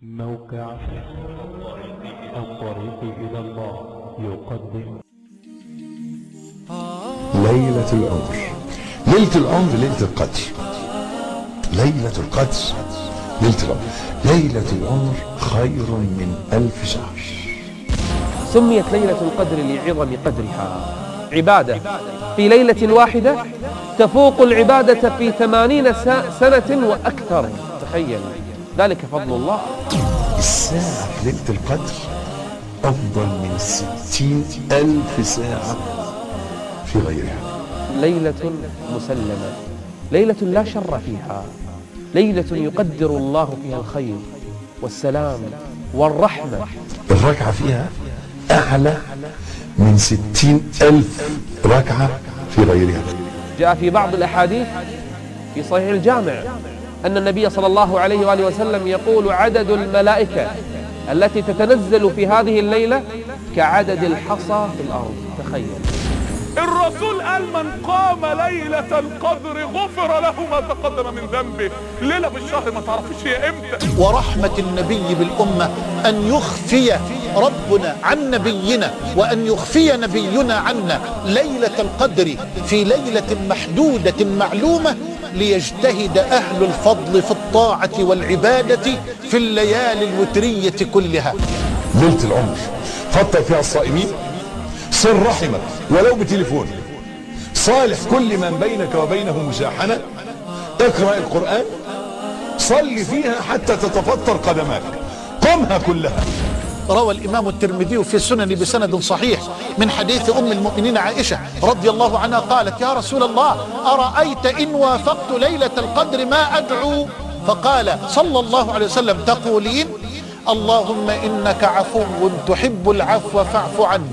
موقع الطريق إلى الله يقدم ليلة العمر. ليلة العمر ليلة القدر. ليلة القدر ليلة العمر. ليلة العمر خير من 1000 شهر. سميت ليلة القدر لعظم قدرها. عبادة في ليلة واحدة تفوق العبادة في 80 سنة وأكثر. تخيل، ذلك فضل الله. الساعة في ليلة القدر أفضل من 60,000 ساعة في غيرها. ليلة مسلمة، ليلة لا شر فيها، ليلة يقدر الله فيها الخير والسلام والرحمة. الركعة فيها أعلى من 60,000 ركعة في غيرها. جاء في بعض الأحاديث في صحيح الجامع أن النبي صلى الله عليه وآله وسلم يقول: عدد الملائكة التي تتنزل في هذه الليلة كعدد الحصى في الأرض. تخيل. الرسول قال: من قام ليلة القدر غفر له ما تقدم من ذنبه. ليلة بالشهر ما تعرفش هي امتى. ورحمة النبي بالأمة أن يخفي ربنا عن نبينا وأن يخفي نبينا عنا ليلة القدر في ليلة محدودة معلومة، ليجتهد أهل الفضل في الطاعة والعبادة في الليالي الوترية كلها. ليلة العمر فطر فيها الصائمين، صل رحمك ولو بتليفون، صالح كل من بينك وبينه مشاحنة، اقرأ القرآن، صل فيها حتى تتفطر قدماك، قمها كلها. روى الإمام الترمذي في السنن بسند صحيح من حديث أم المؤمنين عائشة رضي الله عنها قالت: يا رسول الله، أرأيت إن وافقت ليلة القدر ما أدعو؟ فقال صلى الله عليه وسلم: تقولين اللهم إنك عفو تحب العفو فاعف عني.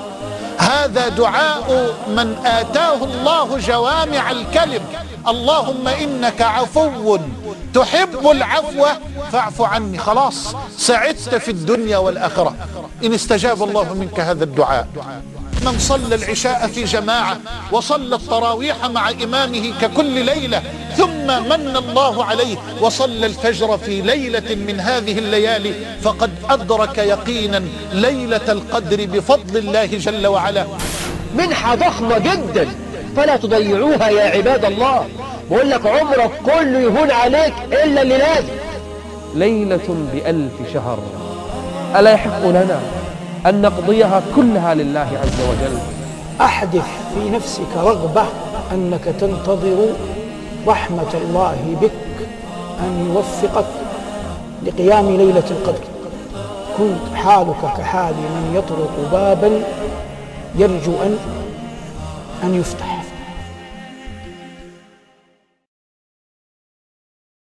هذا دعاء من آتاه الله جوامع الكلم. اللهم إنك عفو تحب العفو فاعف عني. خلاص سعدت في الدنيا والآخرة إن استجاب الله منك هذا الدعاء. من صلى العشاء في جماعة وصلى التراويح مع إمامه ككل ليلة، ثم من الله عليه وصلى الفجر في ليلة من هذه الليالي، فقد أدرك يقينا ليلة القدر بفضل الله جل وعلا. منحة ضخمة جدا، فلا تضيعوها يا عباد الله. بقول لك عمرك كله يهون عليك إلا اللي لازم. ليلة ب1000 شهر، ألا يحق لنا أن نقضيها كلها لله عز وجل؟ أحدث في نفسك رغبة أنك تنتظر رحمة الله بك، أن يوفقك لقيام ليلة القدر. كنت حالك كحال من يطرق بابا يرجو أن يفتح.